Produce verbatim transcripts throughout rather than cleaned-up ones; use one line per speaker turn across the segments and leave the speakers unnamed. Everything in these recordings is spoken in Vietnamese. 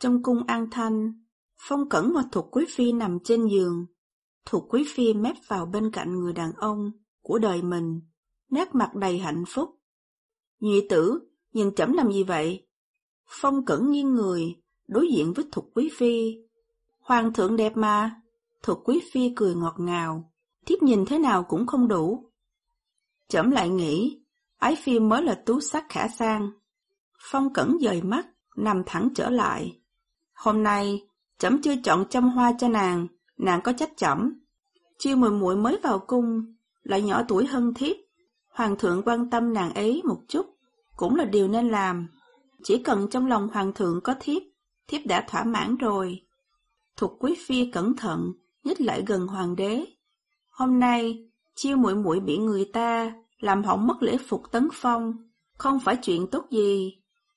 Trong cung An Thanh, Phong Cẩn và Thục Quý Phi nằm trên giường. Thục Quý Phi mép vào bên cạnh người đàn ông của đời mình, nét mặt đầy hạnh phúc. Nhị tử, nhìn trẫm làm gì vậy? Phong Cẩn nghiêng người, đối diện với Thục Quý Phi. Hoàng thượng đẹp mà. Thục Quý Phi cười ngọt ngào, thiếp nhìn thế nào cũng không đủ. Trẫm lại nghĩ, ái phi mới là tú sắc khả sang. Phong Cẩn dời mắt, nằm thẳng trở lại. Hôm nay, trẫm chưa chọn châm hoa cho nàng, nàng có trách trẫm. Chiêu muội muội mới vào cung, lại nhỏ tuổi hơn thiếp. Hoàng thượng quan tâm nàng ấy một chút, cũng là điều nên làm. Chỉ cần trong lòng hoàng thượng có thiếp, thiếp đã thỏa mãn rồi. Thục Quý Phi cẩn thận, nhích lại gần hoàng đế. Hôm nay, chiêu muội muội bị người ta làm hỏng mất lễ phục tấn phong, không phải chuyện tốt gì.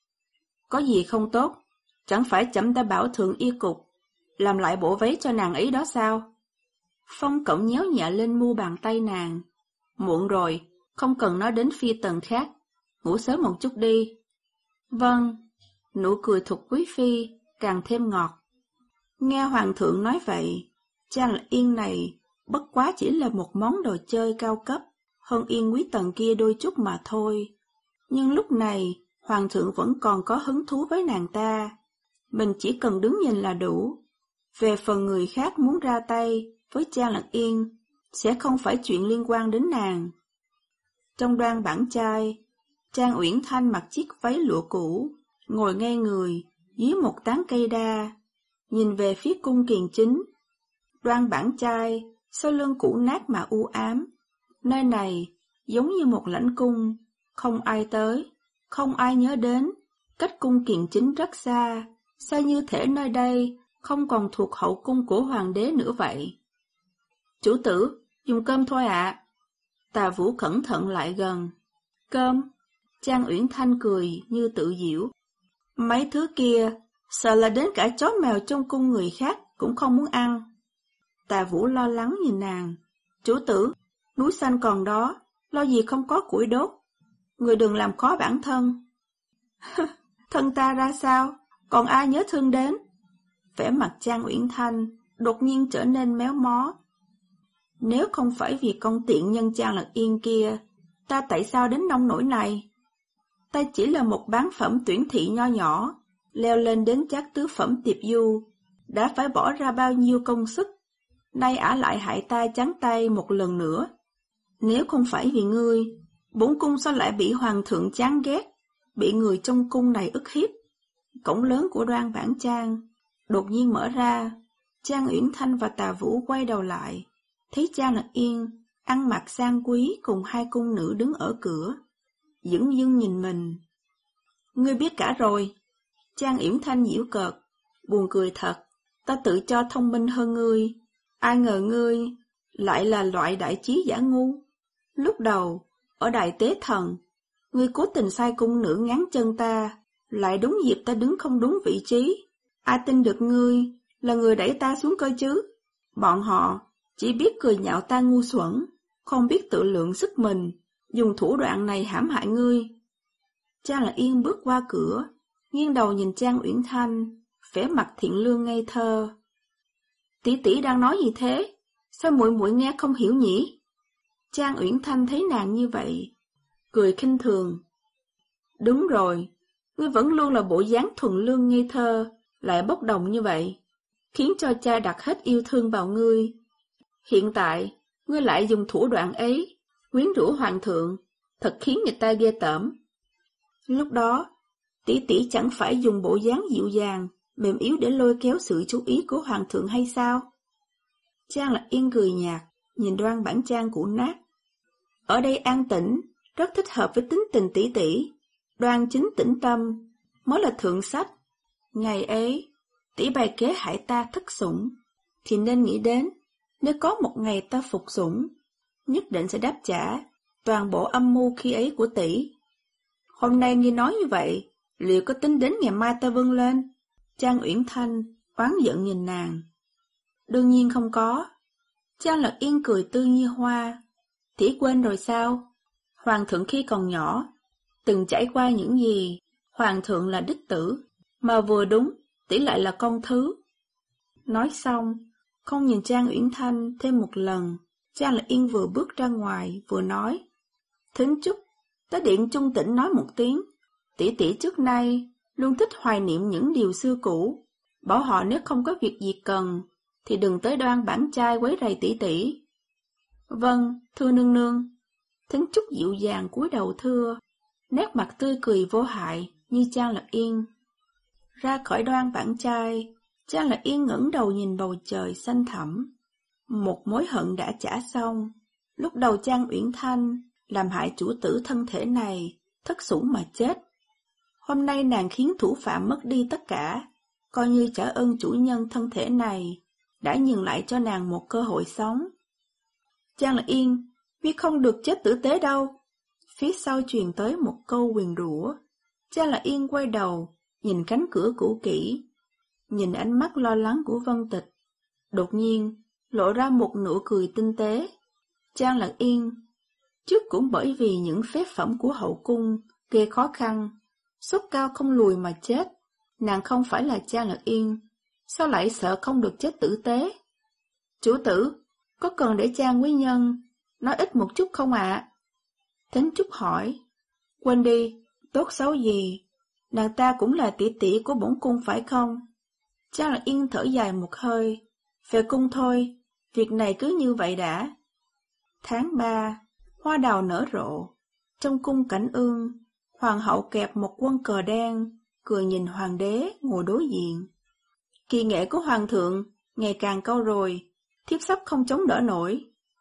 Có gì không tốt, chẳng phải trẫm đã bảo Thượng Y Cục làm lại bộ váy cho nàng ấy đó sao? Phong Cẩn nhéo nhẹ lên mu bàn tay nàng. Muộn rồi, không cần nói đến phi tần khác, ngủ sớm một chút đi. Vâng. Nụ cười Thục Quý Phi càng thêm ngọt. Nghe hoàng thượng nói vậy, Trang Lạc Yên này bất quá chỉ là một món đồ chơi cao cấp, hơn Yên Quý Tần kia đôi chút mà thôi. Nhưng lúc này, hoàng thượng vẫn còn có hứng thú với nàng ta. Mình chỉ cần đứng nhìn là đủ. Về phần người khác muốn ra tay với Trang Lạc Yên, sẽ không phải chuyện liên quan đến nàng. Trong đoan bản trai, Trang Uyển Thanh mặc chiếc váy lụa cũ, ngồi ngay người dưới một tán cây đa, nhìn về phía cung Kiền Chính. Đoan bản trai, sau lưng cũ nát mà u ám. Nơi này giống như một lãnh cung, không ai tới, không ai nhớ đến. Cách cung Kiền Chính rất xa, sao như thể nơi đây không còn thuộc hậu cung của hoàng đế nữa vậy. Chủ tử, dùng cơm thôi ạ. À. Tà Vũ cẩn thận lại gần. Cơm? Trang Uyển Thanh cười như tự giễu. Mấy thứ kia, sợ là đến cả chó mèo trong cung người khác cũng không muốn ăn. Tà Vũ lo lắng nhìn nàng. Chủ tử, núi xanh còn đó, lo gì không có củi đốt. Người đừng làm khó bản thân. Thân ta ra sao, còn ai nhớ thương đến? Vẻ mặt Trang Uyển Thanh đột nhiên trở nên méo mó. Nếu không phải vì con tiện nhân Trang Lạc Yên kia, ta tại sao đến nông nỗi này? Ta chỉ là một bán phẩm tuyển thị nho nhỏ, leo lên đến chắc tứ phẩm tiệp du, đã phải bỏ ra bao nhiêu công sức, nay ả lại hại ta trắng tay một lần nữa. Nếu không phải vì ngươi, bổn cung sao lại bị hoàng thượng chán ghét, bị người trong cung này ức hiếp? Cổng lớn của đoan bản trang đột nhiên mở ra, Trang Uyển Thanh và Tà Vũ quay đầu lại, thấy Trang Lạc Yên ăn mặc sang quý cùng hai cung nữ đứng ở cửa, dửng dưng nhìn mình. Ngươi biết cả rồi. Trang Uyển Thanh giễu cợt, buồn cười thật, ta tự cho thông minh hơn ngươi, ai ngờ ngươi lại là loại đại trí giả ngu. Lúc đầu, ở Đại Tế Thần, ngươi cố tình sai cung nữ ngáng chân ta, lại đúng dịp ta đứng không đúng vị trí. Ai tin được ngươi là người đẩy ta xuống cơ chứ? Bọn họ chỉ biết cười nhạo ta ngu xuẩn, không biết tự lượng sức mình, dùng thủ đoạn này hãm hại ngươi. Trang Lạc Yên bước qua cửa, nghiêng đầu nhìn Trang Uyển Thanh, vẻ mặt thiện lương ngây thơ. Tỷ tỷ đang nói gì thế? Sao muội muội nghe không hiểu nhỉ? Trang Uyển Thanh thấy nàng như vậy, cười khinh thường. Đúng rồi, ngươi vẫn luôn là bộ dáng thuần lương ngây thơ, lại bốc đồng như vậy, khiến cho cha đặt hết yêu thương vào ngươi. Hiện tại, ngươi lại dùng thủ đoạn ấy, quyến rũ hoàng thượng, thật khiến người ta ghê tởm. Lúc đó, tỷ tỷ chẳng phải dùng bộ dáng dịu dàng, mềm yếu để lôi kéo sự chú ý của hoàng thượng hay sao? Trang Lạc Yên cười nhạt, nhìn đoan bản trang cũ nát. Ở đây an tĩnh, rất thích hợp với tính tình tỷ tỷ, đoan chính tĩnh tâm, mới là thượng sách. Ngày ấy, tỷ bày kế hại ta thất sủng, thì nên nghĩ đến, nếu có một ngày ta phục sủng, nhất định sẽ đáp trả toàn bộ âm mưu khi ấy của tỷ. Hôm nay nghe nói như vậy, liệu có tính đến ngày mai ta vươn lên? Trang Uyển Thanh oán giận nhìn nàng. Đương nhiên không có. Trang Lạc Yên cười tươi như hoa. Tỷ quên rồi sao? Hoàng thượng khi còn nhỏ, từng trải qua những gì? Hoàng thượng là đích tử, mà vừa đúng tỷ lại là con thứ. Nói xong, không nhìn Trang Uyển Thanh thêm một lần, Trang Lạc Yên vừa bước ra ngoài vừa nói: Thính Trúc, tới điện Trung Tĩnh nói một tiếng, tỷ tỷ trước nay luôn thích hoài niệm những điều xưa cũ, bảo họ nếu không có việc gì cần thì đừng tới Đoan Bản Trai quấy rầy tỷ tỷ. Vâng, thưa nương nương. Thính Trúc dịu dàng cúi đầu thưa, nét mặt tươi cười vô hại như Trang Lạc Yên. Ra khỏi Đoan Bản Trai, Trang Lạc Yên ngẩng đầu nhìn bầu trời xanh thẳm. Một mối hận đã trả xong. Lúc đầu Trang Uyển Thanh làm hại chủ tử thân thể này, thất sủng mà chết. Hôm nay nàng khiến thủ phạm mất đi tất cả, coi như trả ơn chủ nhân thân thể này đã nhường lại cho nàng một cơ hội sống. Trang Lạc Yên, biết không được chết tử tế đâu. Phía sau truyền tới một câu nguyền rủa. Trang Lạc Yên quay đầu, nhìn cánh cửa cũ kỹ, nhìn ánh mắt lo lắng của Vân Tịch. Đột nhiên, lộ ra một nụ cười tinh tế. Trang Lạc Yên, trước cũng bởi vì những phép phẩm của hậu cung gây khó khăn, sốt cao không lùi mà chết. Nàng không phải là Trang Lạc Yên, sao lại sợ không được chết tử tế? Chủ tử, có cần để Trang quý nhân nói ít một chút không ạ? Thính Trúc hỏi. Quên đi, tốt xấu gì, nàng ta cũng là tỷ tỷ của bổn cung phải không? Trang Lạc Yên thở dài một hơi. Về cung thôi, việc này cứ như vậy đã. Tháng ba, hoa đào nở rộ. Trong cung Cảnh Ương, hoàng hậu kẹp một quân cờ đen, cười nhìn hoàng đế ngồi đối diện. Kỳ nghệ của hoàng thượng ngày càng cao rồi, thiếp sắp không chống đỡ nổi.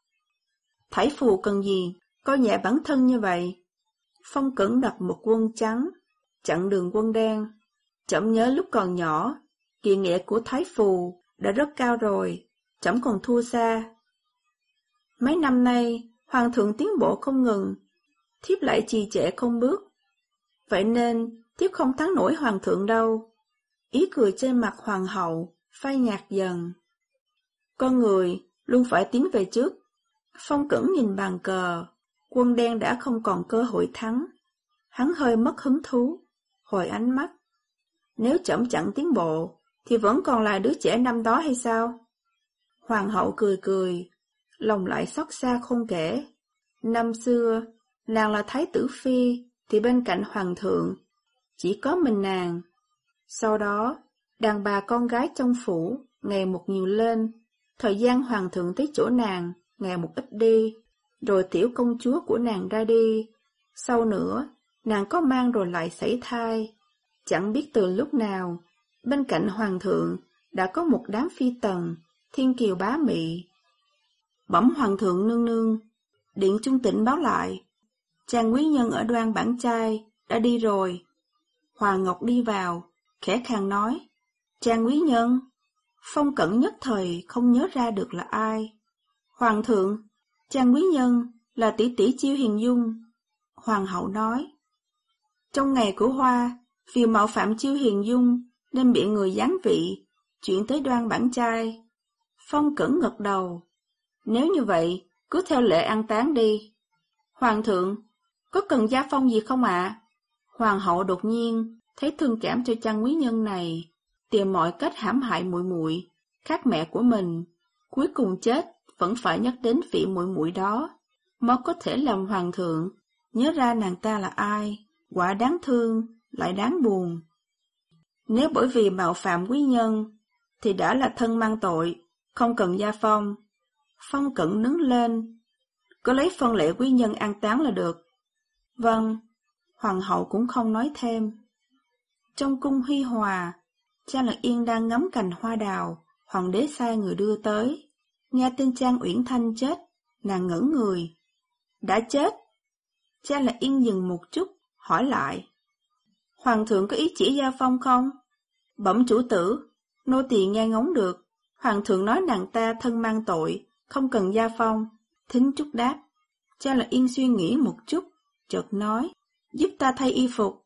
Thải phù cần gì, coi nhẹ bản thân như vậy. Phong Cẩn đặt một quân trắng, chặn đường quân đen. Trẫm nhớ lúc còn nhỏ, kỳ nghệ của Thái phù đã rất cao rồi, trẫm còn thua xa. Mấy năm nay, hoàng thượng tiến bộ không ngừng, thiếp lại trì trệ không bước. Vậy nên, thiếp không thắng nổi hoàng thượng đâu. Ý cười trên mặt hoàng hậu phai nhạt dần. Con người luôn phải tiến về trước. Phong Cẩn nhìn bàn cờ, quân đen đã không còn cơ hội thắng. Hắn hơi mất hứng thú, hồi ánh mắt. Nếu trẫm chẳng tiến bộ, thì vẫn còn là đứa trẻ năm đó hay sao? Hoàng hậu cười cười, lòng lại xót xa không kể. Năm xưa, nàng là thái tử phi, thì bên cạnh hoàng thượng, chỉ có mình nàng. Sau đó, đàn bà con gái trong phủ ngày một nhiều lên, thời gian hoàng thượng tới chỗ nàng ngày một ít đi, rồi tiểu công chúa của nàng ra đi. Sau nữa, nàng có mang rồi lại sảy thai. Chẳng biết từ lúc nào, bên cạnh hoàng thượng đã có một đám phi tần, thiên kiều bá mị. Bẩm hoàng thượng nương nương, điện Trung Tĩnh báo lại, Trang quý nhân ở Đoan Bản Trai đã đi rồi. Hoàng Ngọc đi vào, khẽ khàng nói, Trang quý nhân. Phong Cẩn nhất thời không nhớ ra được là ai. Hoàng thượng, Trang quý nhân là tỷ tỷ Chiêu Hiền Dung. Hoàng hậu nói, trong ngày của Hoa, vì mạo phạm Chiêu Hiền Dung nên bị người giáng vị, chuyển tới Đoan Bản Trai. Phong Cẩn gật đầu, nếu như vậy, cứ theo lệ an táng đi. Hoàng thượng, có cần gia phong gì không ạ? À? Hoàng hậu đột nhiên thấy thương cảm cho Trang quý nhân này, tìm mọi cách hãm hại muội muội, khác mẹ của mình, cuối cùng chết vẫn phải nhắc đến vị muội muội đó, mới có thể làm hoàng thượng nhớ ra nàng ta là ai, quả đáng thương lại đáng buồn. Nếu bởi vì mạo phạm quý nhân thì đã là thân mang tội, không cần gia phong. Phong Cẩn đứng lên, cứ lấy phân lệ quý nhân an táng là được. Vâng, hoàng hậu cũng không nói thêm. Trong cung Huy Hòa, Trang Lạc Yên đang ngắm cành hoa đào, hoàng đế sai người đưa tới. Nghe tin Trang Uyển Thanh chết, nàng ngẩn người. Đã chết? Trang Lạc Yên dừng một chút, hỏi lại. Hoàng thượng có ý chỉ gia phong không? Bẩm chủ tử, nô tỳ nghe ngóng được. Hoàng thượng nói nàng ta thân mang tội, không cần gia phong. Thính Trúc đáp. Trang Lạc Yên suy nghĩ một chút, chợt nói, giúp ta thay y phục.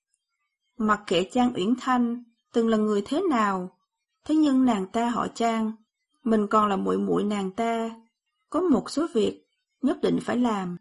Mặc kệ Trang Uyển Thanh từng là người thế nào, thế nhưng nàng ta họ Trang, mình còn là muội muội nàng ta, có một số việc nhất định phải làm.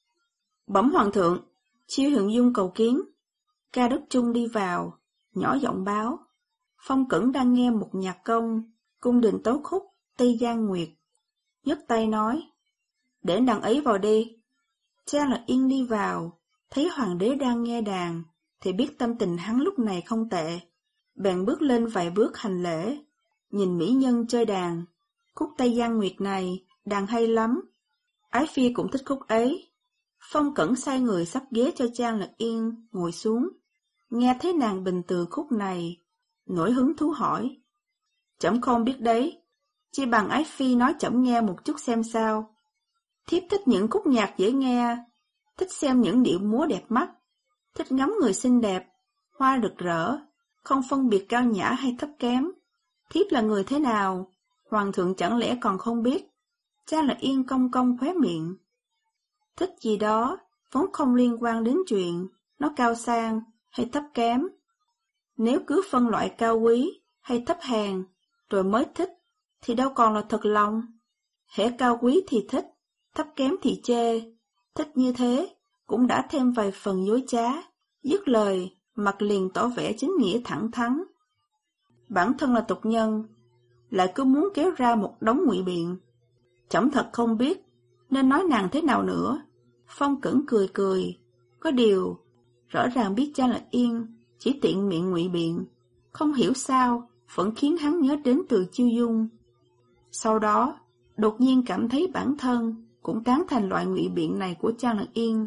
Bẩm hoàng thượng, Chiêu Hiền Dung cầu kiến. Ca Đức Trung đi vào, nhỏ giọng báo. Phong Cẩn đang nghe một nhạc công, cung đình tấu khúc Tây Giang Nguyệt. Nhấc tay nói, để đằng ấy vào đi. Trang Lạc Yên đi vào, thấy hoàng đế đang nghe đàn, thì biết tâm tình hắn lúc này không tệ. Bèn bước lên vài bước hành lễ, nhìn mỹ nhân chơi đàn. Khúc Tây Giang Nguyệt này, đàn hay lắm. Ái Phi cũng thích khúc ấy. Phong Cẩn sai người sắp ghế cho Trang Lạc Yên ngồi xuống. Nghe thấy nàng bình từ khúc này, nổi hứng thú hỏi. Trẫm không biết đấy, chỉ bằng Ái Phi nói trẫm nghe một chút xem sao. Thiếp thích những khúc nhạc dễ nghe, thích xem những điệu múa đẹp mắt, thích ngắm người xinh đẹp, hoa rực rỡ, không phân biệt cao nhã hay thấp kém. Thiếp là người thế nào, hoàng thượng chẳng lẽ còn không biết? Trang Lạc Yên cong cong khóe miệng. Thích gì đó, vốn không liên quan đến chuyện nó cao sang hay thấp kém. Nếu cứ phân loại cao quý hay thấp hèn rồi mới thích, thì đâu còn là thật lòng. Hễ cao quý thì thích, thấp kém thì chê. Thích như thế cũng đã thêm vài phần dối trá. Dứt lời, mặt liền tỏ vẻ chính nghĩa thẳng thắn. Bản thân là tục nhân, lại cứ muốn kéo ra một đống ngụy biện. Trẫm thật không biết nên nói nàng thế nào nữa. Phong Cẩn cười cười, có điều rõ ràng biết Trang Lạc Yên chỉ tiện miệng ngụy biện, không hiểu sao vẫn khiến hắn nhớ đến Từ Chiêu Dung. Sau đó đột nhiên cảm thấy bản thân cũng tán thành loại ngụy biện này của Trang Lạc Yên.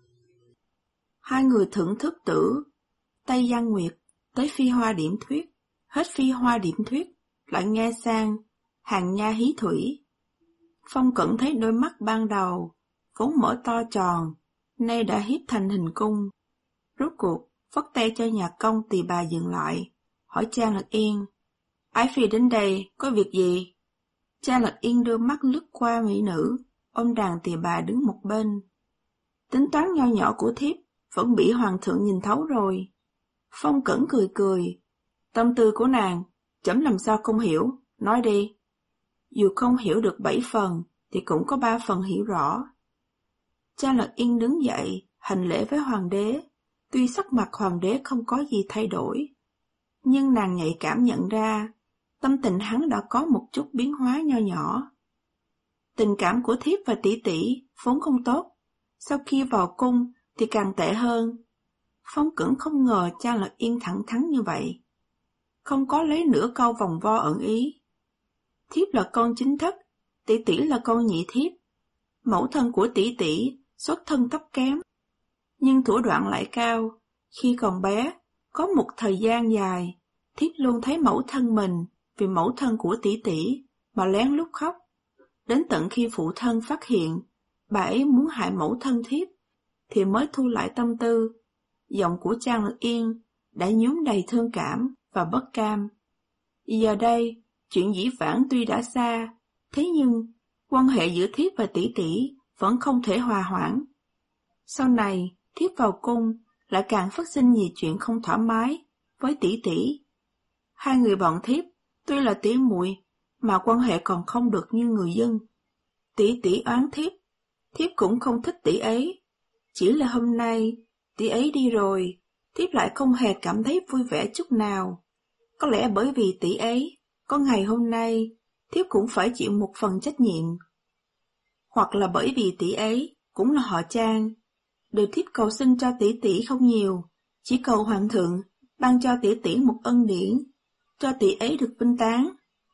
Hai người thưởng thức tử Tây Giang Nguyệt tới phi hoa điểm thuyết, hết phi hoa điểm thuyết lại nghe sang hàng nha hí thủy. Phong Cẩn thấy đôi mắt ban đầu vốn mở to tròn, nay đã hiếp thành hình cung. Rốt cuộc phất tay cho nhạc công tỳ bà dừng lại, hỏi Trang Lạc Yên, Ái Phi đến đây có việc gì? Trang Lạc Yên đưa mắt lướt qua mỹ nữ, ôm đàn tỳ bà đứng một bên. Tính toán nho nhỏ của thiếp vẫn bị hoàng thượng nhìn thấu rồi. Phong Cẩn cười cười, tâm tư của nàng trẫm làm sao không hiểu, nói đi. Dù không hiểu được bảy phần thì cũng có ba phần hiểu rõ. Trang Lạc Yên đứng dậy hành lễ với hoàng đế. Tuy sắc mặt hoàng đế không có gì thay đổi, nhưng nàng nhạy cảm nhận ra tâm tình hắn đã có một chút biến hóa nho nhỏ. Tình cảm của thiếp và tỷ tỷ vốn không tốt, sau khi vào cung thì càng tệ hơn. Phong Cẩn không ngờ Trang Lạc Yên thẳng thắn như vậy, không có lấy nửa câu vòng vo ẩn ý. Thiếp là con chính thất, tỷ tỷ là con nhị thiếp. Mẫu thân của tỷ tỷ xuất thân thấp kém, nhưng thủ đoạn lại cao. Khi còn bé, có một thời gian dài, thiếp luôn thấy mẫu thân mình vì mẫu thân của tỷ tỷ mà lén lút khóc. Đến tận khi phụ thân phát hiện bà ấy muốn hại mẫu thân thiếp, thì mới thu lại tâm tư. Giọng của Trang Lạc Yên đã nhuốm đầy thương cảm và bất cam. Giờ đây, chuyện dĩ vãng tuy đã xa, thế nhưng quan hệ giữa thiếp và tỷ tỷ vẫn không thể hòa hoãn. Sau này, thiếp vào cung lại càng phát sinh nhiều chuyện không thoải mái với tỷ tỷ. Hai người bọn thiếp tuy là tỷ muội mà quan hệ còn không được như người dân. Tỷ tỷ oán thiếp, thiếp cũng không thích tỷ ấy. Chỉ là hôm nay tỷ ấy đi rồi, thiếp lại không hề cảm thấy vui vẻ chút nào. Có lẽ bởi vì tỷ ấy có ngày hôm nay, thiếp cũng phải chịu một phần trách nhiệm. Hoặc là bởi vì tỷ ấy cũng là họ Trang. Điều thiếp cầu xin cho tỷ tỷ không nhiều, chỉ cầu hoàng thượng ban cho tỷ tỷ một ân điển, cho tỷ ấy được vinh táng.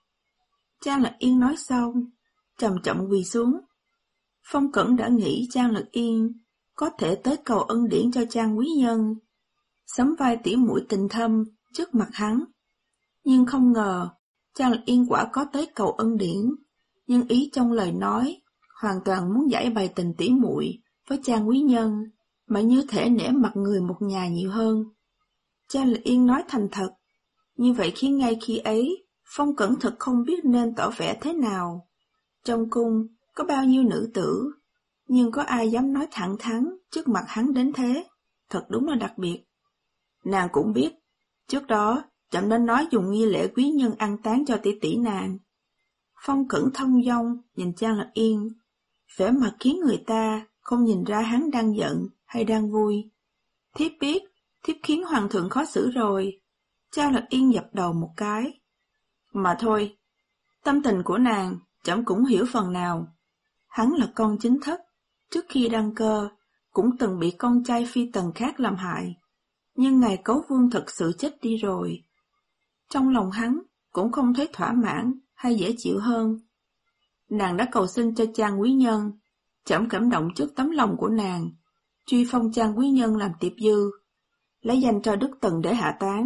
Trang Lạc Yên nói xong, chậm chậm quỳ xuống. Phong Cẩn đã nghĩ Trang Lạc Yên có thể tới cầu ân điển cho Trang quý nhân, sắm vai tỉ muội tình thâm trước mặt hắn. Nhưng không ngờ, Trang Lạc Yên quả có tới cầu ân điển, nhưng ý trong lời nói hoàn toàn muốn giải bày tình tỉ muội với Trang quý nhân, mà như thể nể mặt người một nhà nhiều hơn. Trang Lạc Yên nói thành thật, như vậy khiến ngay khi ấy, Phong Cẩn thật không biết nên tỏ vẻ thế nào. Trong cung có bao nhiêu nữ tử, nhưng có ai dám nói thẳng thắn trước mặt hắn đến thế, thật đúng là đặc biệt. Nàng cũng biết, trước đó chậm nên nói dùng nghi lễ quý nhân an táng cho tỷ tỷ nàng. Phong Cẩn thông dong nhìn Trang Lạc Yên, vẻ mặt khiến người ta không nhìn ra hắn đang giận hay đang vui. Thiếp biết, thiếp khiến hoàng thượng khó xử rồi. Trang Lạc Yên dập đầu một cái. Mà thôi, tâm tình của nàng, trẫm cũng hiểu phần nào. Hắn là con chính thất, trước khi đăng cơ, cũng từng bị con trai phi tần khác làm hại. Nhưng ngài Cấu Vương thật sự chết đi rồi. Trong lòng hắn cũng không thấy thỏa mãn hay dễ chịu hơn. Nàng đã cầu xin cho Trang quý nhân, trẫm cảm động trước tấm lòng của nàng, truy phong Trang quý nhân làm tiệp dư, lấy danh cho Đức Tần để hạ táng.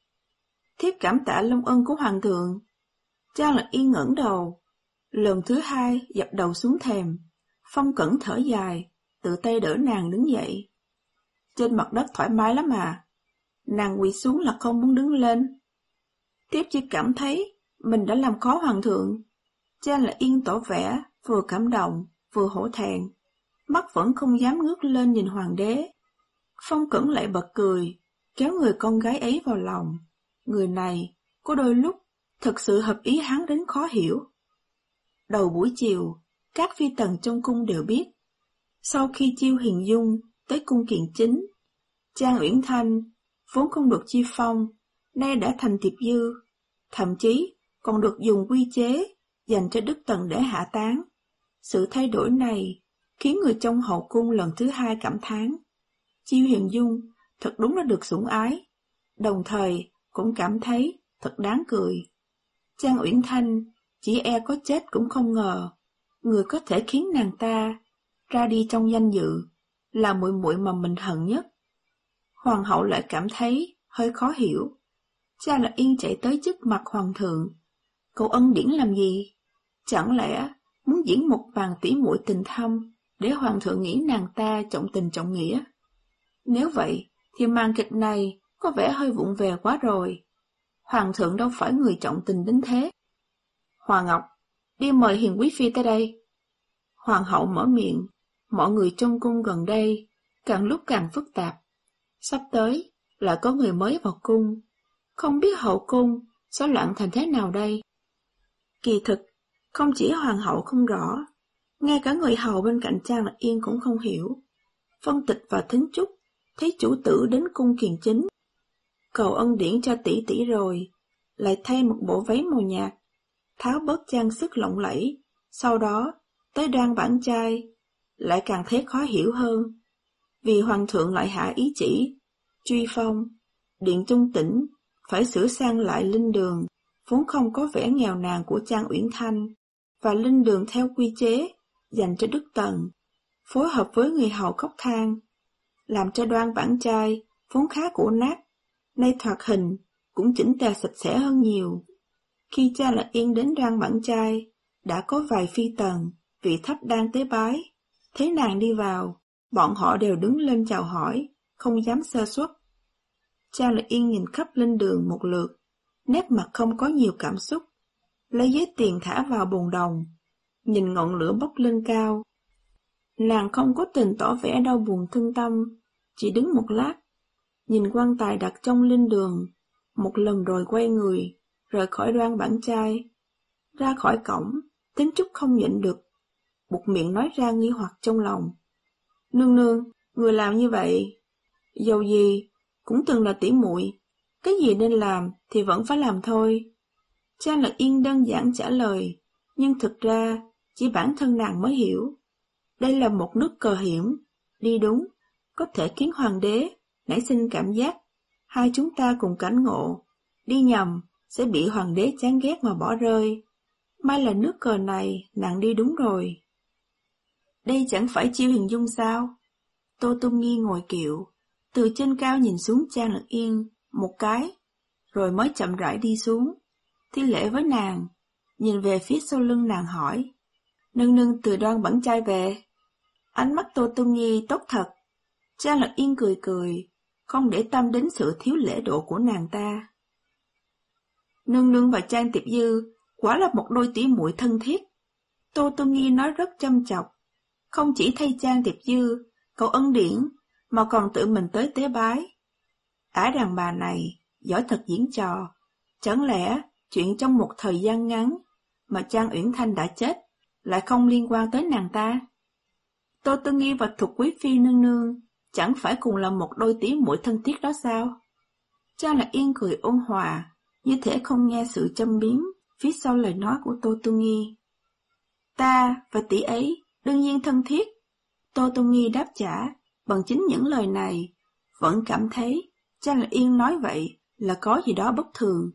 Thiếp cảm tạ long ân của hoàng thượng. Trang Lạc Yên ngẩng đầu, lần thứ hai dập đầu xuống thềm. Phong Cẩn thở dài, tự tay đỡ nàng đứng dậy. Trên mặt đất thoải mái lắm mà. Nàng quỳ xuống là không muốn đứng lên. Thiếp chỉ cảm thấy mình đã làm khó hoàng thượng. Trang Lạc Yên tỏ vẻ vừa cảm động vừa hổ thẹn, mắt vẫn không dám ngước lên nhìn hoàng đế. Phong Cẩn lại bật cười, kéo người con gái ấy vào lòng. Người này có đôi lúc thật sự hợp ý hắn đến khó hiểu. Đầu buổi chiều, các phi tần trong cung đều biết. Sau khi chiêu Hiền Dung tới cung Kiền Chính, Trang Uyển Thanh vốn không được chi phong, nay đã thành tiệp dư, thậm chí còn được dùng quy chế dành cho Đức Tần để hạ táng. Sự thay đổi này khiến người trong hậu cung lần thứ hai cảm thán. Chiêu Hiền Dung thật đúng là được sủng ái, đồng thời cũng cảm thấy thật đáng cười. Trang Uyển Thanh chỉ e có chết cũng không ngờ, người có thể khiến nàng ta ra đi trong danh dự là muội muội mà mình hận nhất. Hoàng hậu lại cảm thấy hơi khó hiểu. Trang Lạc Yên chạy tới trước mặt hoàng thượng. Cậu ân điển làm gì? Chẳng lẽ muốn diễn một màn tỉ muội tình thâm để hoàng thượng nghĩ nàng ta trọng tình trọng nghĩa? Nếu vậy thì màn kịch này có vẻ hơi vụng về quá rồi. Hoàng thượng đâu phải người trọng tình đến thế. Hoàng Ngọc, đi mời Hiền quý phi tới đây. Hoàng hậu mở miệng, mọi người trong cung gần đây càng lúc càng phức tạp. Sắp tới lại có người mới vào cung, không biết hậu cung sẽ loạn thành thế nào đây. Kỳ thực, không chỉ hoàng hậu không rõ, ngay cả người hầu bên cạnh Trang Lạc Yên cũng không hiểu. Phân Tịch và Thính Trúc thấy chủ tử đến cung Kiền Chính, cầu ân điển cho tỷ tỷ rồi, lại thay một bộ váy màu nhạt, tháo bớt trang sức lộng lẫy, sau đó tới đoan bản trai, lại càng thấy khó hiểu hơn. Vì hoàng thượng lại hạ ý chỉ, truy phong, Điện Trung Tĩnh phải sửa sang lại linh đường, vốn không có vẻ nghèo nàn của Trang Uyển Thanh, và linh đường theo quy chế dành cho Đức Tần, phối hợp với người hầu Cốc Thang, làm cho đoan bản trai vốn khá cũ nát, nay thoạt hình cũng chỉnh tề sạch sẽ hơn nhiều. Khi Trang Lạc Yên đến đoan bản trai, đã có vài phi tần, vị thấp đang tế bái, thấy nàng đi vào, bọn họ đều đứng lên chào hỏi, không dám sơ suất. Trang Lạc Yên nhìn khắp linh đường một lượt, nét mặt không có nhiều cảm xúc, lấy giấy tiền thả vào bồn đồng, nhìn ngọn lửa bốc lên cao. Nàng không có tình tỏ vẻ đau buồn thương tâm, chỉ đứng một lát, nhìn quan tài đặt trong linh đường, một lần rồi quay người, rời khỏi đoan bản trai. Ra khỏi cổng, Thính Trúc không nhịn được, buột miệng nói ra nghi hoặc trong lòng. Nương nương, người làm như vậy, dầu gì cũng từng là tỉ muội, cái gì nên làm thì vẫn phải làm thôi. Trang Lạc Yên đơn giản trả lời, nhưng thực ra chỉ bản thân nàng mới hiểu. Đây là một nước cờ hiểm, đi đúng có thể khiến hoàng đế nảy sinh cảm giác hai chúng ta cùng cảnh ngộ, đi nhầm sẽ bị hoàng đế chán ghét mà bỏ rơi. May là nước cờ này nàng đi đúng rồi. Đây chẳng phải Chiêu Hiền Dung sao? Tô Tung Nghi ngồi kiệu, từ trên cao nhìn xuống Trang Lạc Yên một cái, rồi mới chậm rãi đi xuống, thi lễ với nàng, nhìn về phía sau lưng nàng hỏi, nương nương từ đoan bản trai về. Ánh mắt Tô Tung Nghi tốt thật. Trang Lạc Yên cười cười, không để tâm đến sự thiếu lễ độ của nàng ta. Nương nương và Trang Tiệp Dư quả là một đôi tỉ muội thân thiết. Tô Tung Nghi nói rất chăm chọc, không chỉ thay Trang Tiệp Dư cầu ân điển, mà còn tự mình tới tế bái. Ả đàn bà này giỏi thật diễn trò. Chẳng lẽ chuyện trong một thời gian ngắn mà Trang Uyển Thanh đã chết lại không liên quan tới nàng ta? Tô Tung Nghi và Thục Quý Phi nương nương chẳng phải cùng là một đôi tỉ muội thân thiết đó sao? Trang Lạc Yên cười ôn hòa, như thể không nghe sự châm biếm phía sau lời nói của Tô Tu Nghi. Ta và tỷ ấy đương nhiên thân thiết. Tô Tu Nghi đáp trả bằng chính những lời này, vẫn cảm thấy Trang Lạc Yên nói vậy là có gì đó bất thường.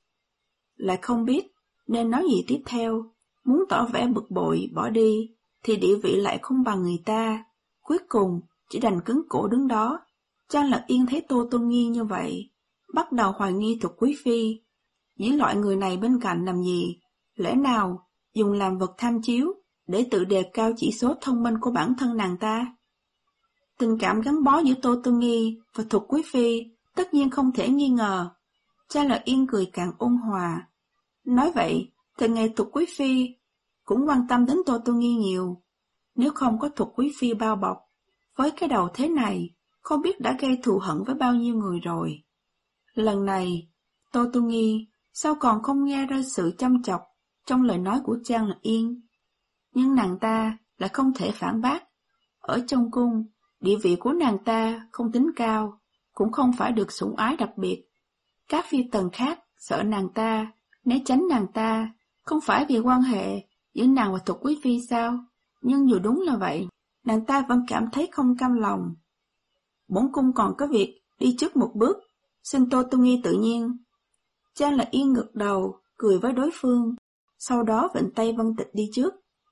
Lại không biết nên nói gì tiếp theo, muốn tỏ vẻ bực bội bỏ đi, thì địa vị lại không bằng người ta, cuối cùng chỉ đành cứng cổ đứng đó. Trang Lạc Yên thấy Tô Tu Nghi như vậy, bắt đầu hoài nghi Thục Quý Phi. Những loại người này bên cạnh làm gì, lẽ nào dùng làm vật tham chiếu để tự đề cao chỉ số thông minh của bản thân nàng ta? Tình cảm gắn bó giữa Tô Tu Nghi và Thục Quý Phi tất nhiên không thể nghi ngờ. Trang Lạc Yên cười càng ôn hòa. Nói vậy, từ ngày Thục Quý Phi cũng quan tâm đến Tô Tu Nghi nhiều. Nếu không có Thục Quý Phi bao bọc, với cái đầu thế này, không biết đã gây thù hận với bao nhiêu người rồi. Lần này, Tô Tu Nghi sao còn không nghe ra sự chăm chọc trong lời nói của Trang Lạc Yên. Nhưng nàng ta lại không thể phản bác. Ở trong cung, địa vị của nàng ta không tính cao, cũng không phải được sủng ái đặc biệt. Các phi tần khác sợ nàng ta, né tránh nàng ta, không phải vì quan hệ giữa nàng và Thục Quý Phi sao? Nhưng dù đúng là vậy, nàng ta vẫn cảm thấy không cam lòng. Bổn cung còn có việc đi trước một bước, xin Tô Tu Nghi tự nhiên. Trang Lạc Yên ngực đầu, cười với đối phương, sau đó vịnh tay Vân Tịch đi trước.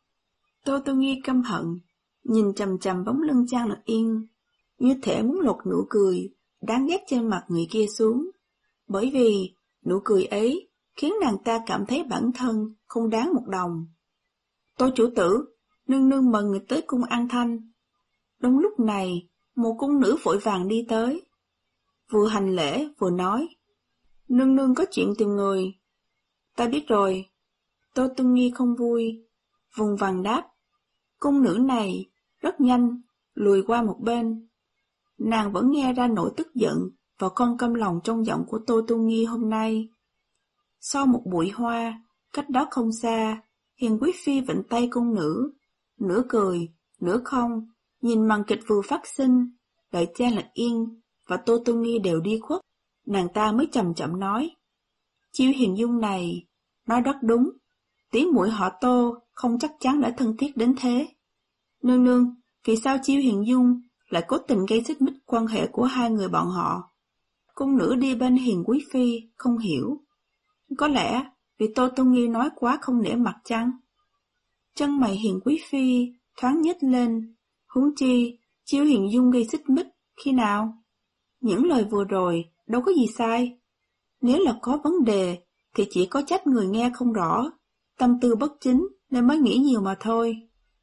Tô Tu Nghi căm hận, nhìn chằm chằm bóng lưng Trang Lạc Yên, như thể muốn lột nụ cười đáng ghét trên mặt người kia xuống, bởi vì nụ cười ấy khiến nàng ta cảm thấy bản thân không đáng một đồng. Tô chủ tử, nương nương mời người tới cung An Thanh. Đúng lúc này, một cung nữ vội vàng đi tới, vừa hành lễ vừa nói, nương nương có chuyện tìm người. Ta biết rồi. Tô Tu Nghi không vui, vùng vằng đáp. Cung nữ này rất nhanh lùi qua một bên. Nàng vẫn nghe ra nỗi tức giận và con căm lòng trong giọng của Tô Tu Nghi hôm nay. Sau một bụi hoa, cách đó không xa, Hiền Quý Phi vịnh tay cung nữ, nửa cười, nửa không, nhìn màn kịch vừa phát sinh, đợi Trang Lạc Yên và Tô Tu Nghi đều đi khuất, nàng ta mới chậm chậm nói. Chiêu Hiền Dung này, nói rất đúng, tỷ muội họ Tô không chắc chắn đã thân thiết đến thế. Nương nương, vì sao Chiêu Hiền Dung lại cố tình gây xích mích quan hệ của hai người bọn họ? Cung nữ đi bên Hiền Quý Phi không hiểu. Có lẽ vì Tô Tu Nghi nói quá không nể mặt chăng? Chân mày Hiền Quý Phi thoáng nhếch lên, huống chi Chiêu Hiền Dung gây xích mích khi nào? Những lời vừa rồi đâu có gì sai. Nếu là có vấn đề thì chỉ có trách người nghe không rõ, tâm tư bất chính nên mới nghĩ nhiều mà thôi.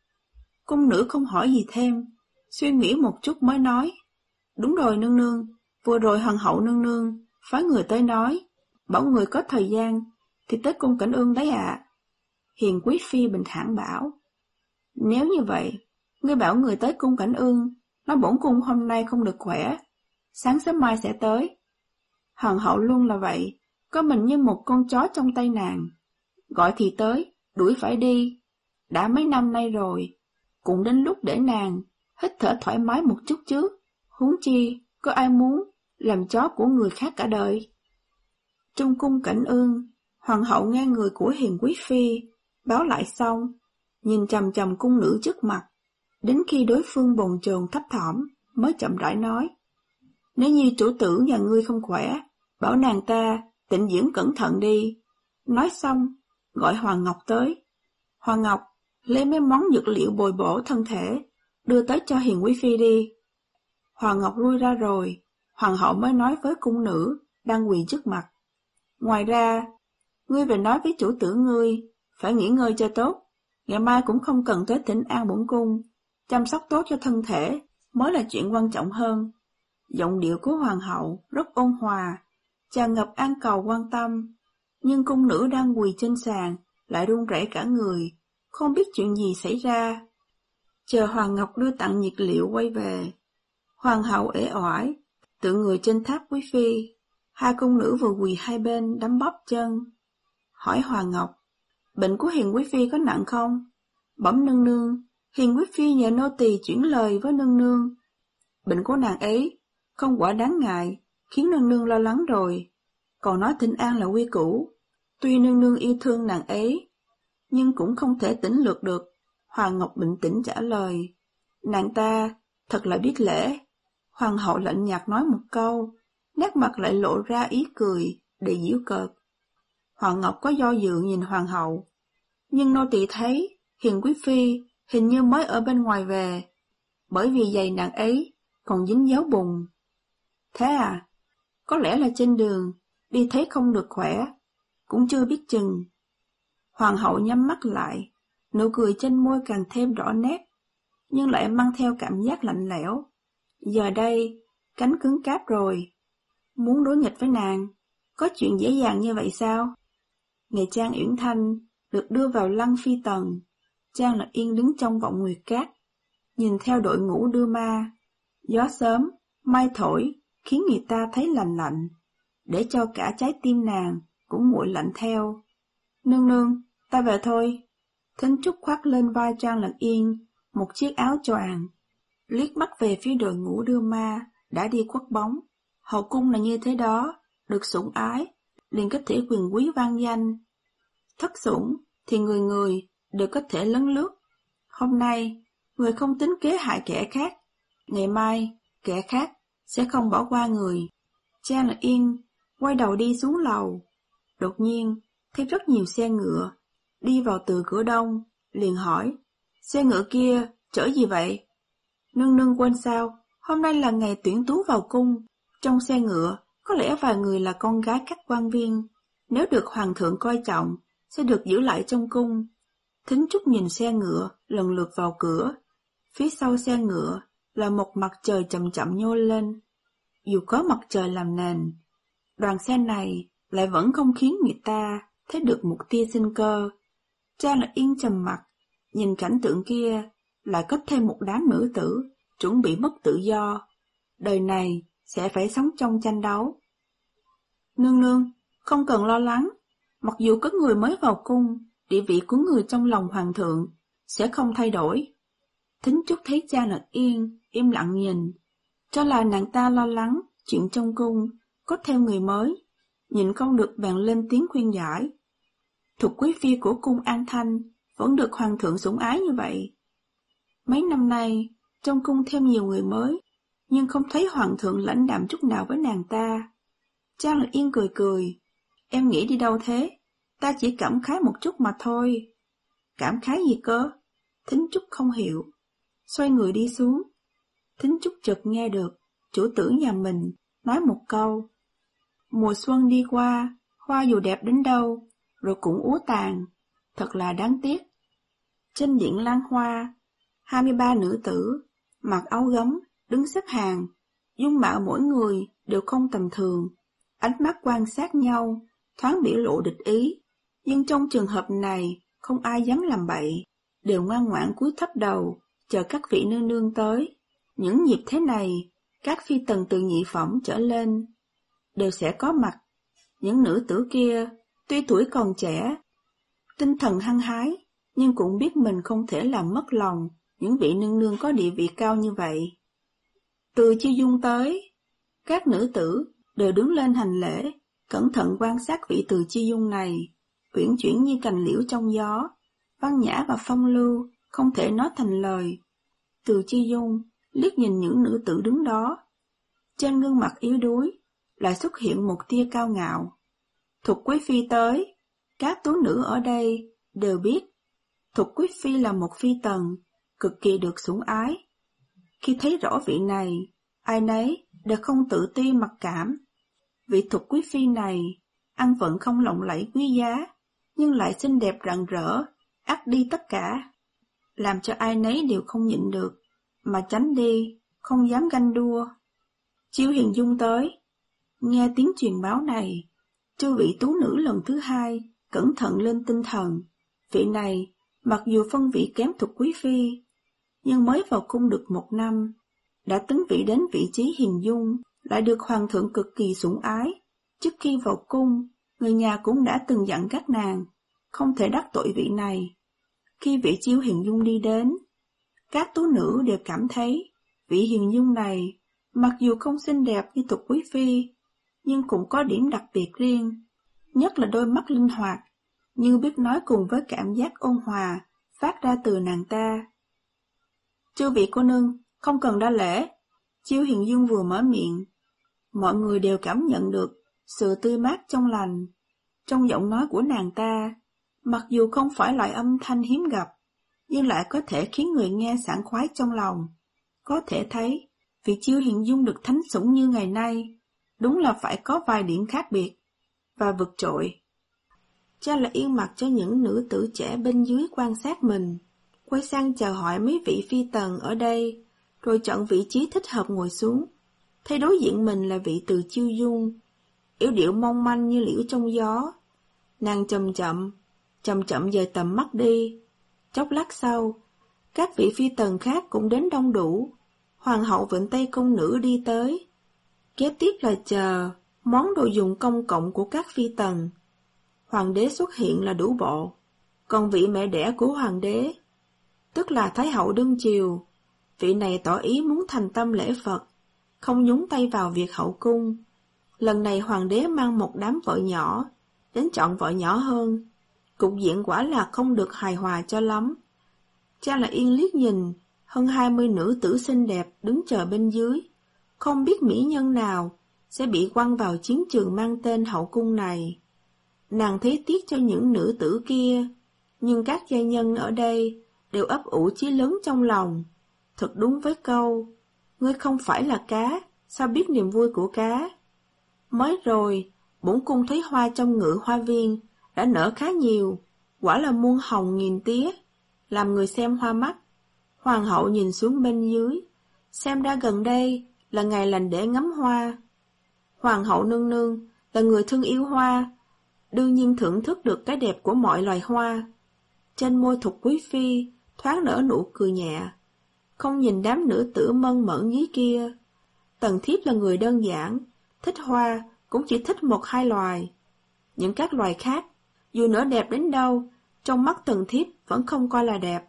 Cung nữ không hỏi gì thêm, suy nghĩ một chút mới nói. Đúng rồi nương nương, vừa rồi hoàng hậu nương nương phái người tới nói, bảo người có thời gian thì tới cung Cảnh Ương đấy ạ. À. Hiền Quý Phi bình thản bảo. Nếu như vậy, ngươi bảo người tới cung Cảnh Ương, nói bổn cung hôm nay không được khỏe, sáng sớm mai sẽ tới. Hoàng hậu luôn là vậy, có mình như một con chó trong tay nàng, gọi thì tới, đuổi phải đi. Đã mấy năm nay rồi, cũng đến lúc để nàng hít thở thoải mái một chút chứ. Huống chi, có ai muốn làm chó của người khác cả đời. Trong cung Cảnh Ương, hoàng hậu nghe người của Hiền Quý Phi báo lại xong, nhìn chằm chằm cung nữ trước mặt, đến khi đối phương bồn chồn thấp thỏm mới chậm rãi nói. Nếu như chủ tử nhà ngươi không khỏe, bảo nàng ta tịnh dưỡng cẩn thận đi. Nói xong, gọi Hoàng Ngọc tới. Hoàng Ngọc, lấy mấy món dược liệu bồi bổ thân thể, đưa tới cho Hiền Quý Phi đi. Hoàng Ngọc lui ra rồi, hoàng hậu mới nói với cung nữ đang quỳ trước mặt. Ngoài ra, ngươi về nói với chủ tử ngươi, phải nghỉ ngơi cho tốt, ngày mai cũng không cần tới Thỉnh An bổn cung, chăm sóc tốt cho thân thể mới là chuyện quan trọng hơn. Giọng điệu của hoàng hậu rất ôn hòa, tràn ngập an cầu quan tâm, nhưng cung nữ đang quỳ trên sàn lại run rẩy cả người, không biết chuyện gì xảy ra. Chờ Hoàng Ngọc đưa tặng nhiệt liệu quay về, hoàng hậu uể oải tựa người trên tháp quý phi, hai cung nữ vừa quỳ hai bên đấm bóp chân. Hỏi Hoàng Ngọc, bệnh của Hiền Quý Phi có nặng không? Bẩm nương nương, Hiền Quý Phi nhờ nô tỳ chuyển lời với nương nương. Bệnh của nàng ấy không quả đáng ngại, khiến nương nương lo lắng rồi, còn nói Thịnh An là quy củ. Tuy nương nương yêu thương nàng ấy, nhưng cũng không thể tỉnh lược được. Hoàng Ngọc bình tĩnh trả lời, nàng ta thật là biết lễ. Hoàng hậu lạnh nhạt nói một câu, nét mặt lại lộ ra ý cười để giễu cợt. Hoàng Ngọc có do dự nhìn hoàng hậu, nhưng nô tỳ thấy Hiền quý phi hình như mới ở bên ngoài về, bởi vì giày nàng ấy còn dính dấu bùn. Thế à? Có lẽ là trên đường đi thấy không được khỏe, cũng chưa biết chừng. Hoàng hậu nhắm mắt lại, nụ cười trên môi càng thêm rõ nét, nhưng lại mang theo cảm giác lạnh lẽo. Giờ đây, cánh cứng cáp rồi. Muốn đối nghịch với nàng, có chuyện dễ dàng như vậy sao? Ngày Trang Uyển Thanh được đưa vào lăng phi tần, Trang Lạc Yên đứng trong vọng nguyệt cát, nhìn theo đội ngũ đưa ma. Gió sớm, mai thổi, khiến người ta thấy lành lạnh, để cho cả trái tim nàng cũng nguội lạnh theo. Nương nương, ta về thôi. Thính Trúc khoác lên vai Trang Lạc Yên một chiếc áo choàng, liếc mắt về phía đội ngũ đưa ma đã đi khuất bóng. Hậu cung là như thế đó, được sủng ái liền có thể quyền quý vang danh, thất sủng thì người người đều có thể lấn lướt. Hôm nay người không tính kế hại kẻ khác, ngày mai kẻ khác sẽ không bỏ qua người. Trang Lạc Yên quay đầu đi xuống lầu, đột nhiên thấy rất nhiều xe ngựa đi vào từ cửa đông, liền hỏi, xe ngựa kia chở gì vậy? Nương nương quên sao, hôm nay là ngày tuyển tú vào cung. Trong xe ngựa có lẽ vài người là con gái các quan viên, nếu được hoàng thượng coi trọng sẽ được giữ lại trong cung. Thính Trúc nhìn xe ngựa lần lượt vào cửa, phía sau xe ngựa là một mặt trời chậm chậm nhô lên. Dù có mặt trời làm nền, đoàn xe này lại vẫn không khiến người ta thấy được một tia sinh cơ. Trang Lạc Yên trầm mặt, nhìn cảnh tượng kia, lại có thêm một đám nữ tử chuẩn bị mất tự do. Đời này sẽ phải sống trong tranh đấu. Nương nương, không cần lo lắng, mặc dù có người mới vào cung, địa vị của người trong lòng hoàng thượng sẽ không thay đổi. Thính Trúc thấy Trang Lạc Yên im lặng nhìn, cho là nàng ta lo lắng chuyện trong cung có thêm người mới, nhìn không được bèn lên tiếng khuyên giải. Thục quý phi của cung An Thanh vẫn được hoàng thượng sủng ái như vậy. Mấy năm nay trong cung thêm nhiều người mới, nhưng không thấy hoàng thượng lãnh đạm chút nào với nàng ta. Trang Lạc Yên cười cười, em nghĩ đi đâu thế? Ta chỉ cảm khái một chút mà thôi. Cảm khái gì cơ? Thính Trúc không hiểu, xoay người đi xuống. Thính Trúc chợt nghe được chủ tử nhà mình nói một câu, mùa xuân đi qua, hoa dù đẹp đến đâu, rồi cũng úa tàn, thật là đáng tiếc. Trên điện lan hoa, hai mươi ba nữ tử, mặc áo gấm, đứng xếp hàng, dung mạo mỗi người đều không tầm thường, ánh mắt quan sát nhau, thoáng biểu lộ địch ý, nhưng trong trường hợp này không ai dám làm bậy, đều ngoan ngoãn cúi thấp đầu, chờ các vị nương nương tới. Những dịp thế này, các phi tần từ nhị phẩm trở lên đều sẽ có mặt. Những nữ tử kia tuy tuổi còn trẻ, tinh thần hăng hái, nhưng cũng biết mình không thể làm mất lòng những vị nương nương có địa vị cao như vậy. Từ Chiêu Dung tới, các nữ tử đều đứng lên hành lễ, cẩn thận quan sát vị Từ Chiêu Dung này, uyển chuyển như cành liễu trong gió, văn nhã và phong lưu, không thể nói thành lời. Từ Chiêu Dung liếc nhìn những nữ tử đứng đó, trên gương mặt yếu đuối lại xuất hiện một tia cao ngạo. Thục quý phi tới, các tú nữ ở đây đều biết, Thục quý phi là một phi tần, cực kỳ được sủng ái. Khi thấy rõ vị này, ai nấy đều không tự ti mặc cảm. Vị Thục quý phi này, ăn vận không lộng lẫy quý giá, nhưng lại xinh đẹp rạng rỡ, ắt đi tất cả, làm cho ai nấy đều không nhịn được, mà tránh đi, không dám ganh đua. Chiêu Hiền Dung tới, nghe tiếng truyền báo này, chư vị tú nữ lần thứ hai cẩn thận lên tinh thần. Vị này mặc dù phân vị kém Thục quý phi, nhưng mới vào cung được một năm, đã tấn vị đến vị trí Hiền Dung, lại được hoàng thượng cực kỳ sủng ái. Trước khi vào cung, người nhà cũng đã từng dặn các nàng không thể đắc tội vị này. Khi vị Chiêu Hiền Dung đi đến, các tú nữ đều cảm thấy vị Hiền Dung này mặc dù không xinh đẹp như Thục quý phi, nhưng cũng có điểm đặc biệt riêng, nhất là đôi mắt linh hoạt, như biết nói cùng với cảm giác ôn hòa phát ra từ nàng ta. Chư vị cô nương, không cần đa lễ. Chiêu Hiền Dương vừa mở miệng, mọi người đều cảm nhận được sự tươi mát trong lành trong giọng nói của nàng ta, mặc dù không phải loại âm thanh hiếm gặp, nhưng lại có thể khiến người nghe sảng khoái trong lòng. Có thể thấy, vị Chiêu Hiền Dung được thánh sủng như ngày nay, đúng là phải có vài điểm khác biệt và vượt trội. Cha là yên mặt cho những nữ tử trẻ bên dưới quan sát mình, quay sang chào hỏi mấy vị phi tần ở đây, rồi chọn vị trí thích hợp ngồi xuống. Thấy đối diện mình là vị Từ Chiêu Dung, yểu điệu mong manh như liễu trong gió. Nàng chậm chậm, chậm chậm dời tầm mắt đi. Chốc lát sau, các vị phi tần khác cũng đến đông đủ. Hoàng hậu Vịnh Tây công nữ đi tới. Kế tiếp là chờ món đồ dùng công cộng của các phi tần. Hoàng đế xuất hiện là đủ bộ, còn vị mẹ đẻ của hoàng đế, tức là Thái hậu đương triều, vị này tỏ ý muốn thành tâm lễ Phật, không nhúng tay vào việc hậu cung. Lần này hoàng đế mang một đám vợ nhỏ, đến chọn vợ nhỏ hơn, cục diện quả là không được hài hòa cho lắm. Cha là yên liếc nhìn hơn hai mươi nữ tử xinh đẹp đứng chờ bên dưới, không biết mỹ nhân nào sẽ bị quăng vào chiến trường mang tên hậu cung này. Nàng thấy tiếc cho những nữ tử kia, nhưng các gia nhân ở đây đều ấp ủ chí lớn trong lòng. Thật đúng với câu, ngươi không phải là cá, sao biết niềm vui của cá. Mới rồi, bổn cung thấy hoa trong Ngự Hoa Viên đã nở khá nhiều, quả là muôn hồng nghìn tía, làm người xem hoa mắt. Hoàng hậu nhìn xuống bên dưới, xem ra gần đây là ngày lành để ngắm hoa. Hoàng hậu nương nương là người thương yêu hoa, đương nhiên thưởng thức được cái đẹp của mọi loài hoa. Trên môi Thục Quý Phi thoáng nở nụ cười nhẹ, không nhìn đám nữ tử mân mởn dưới kia. Tần thiếp là người đơn giản, thích hoa cũng chỉ thích một hai loài. Những các loài khác, dù nở đẹp đến đâu, trong mắt tần thiếp vẫn không coi là đẹp.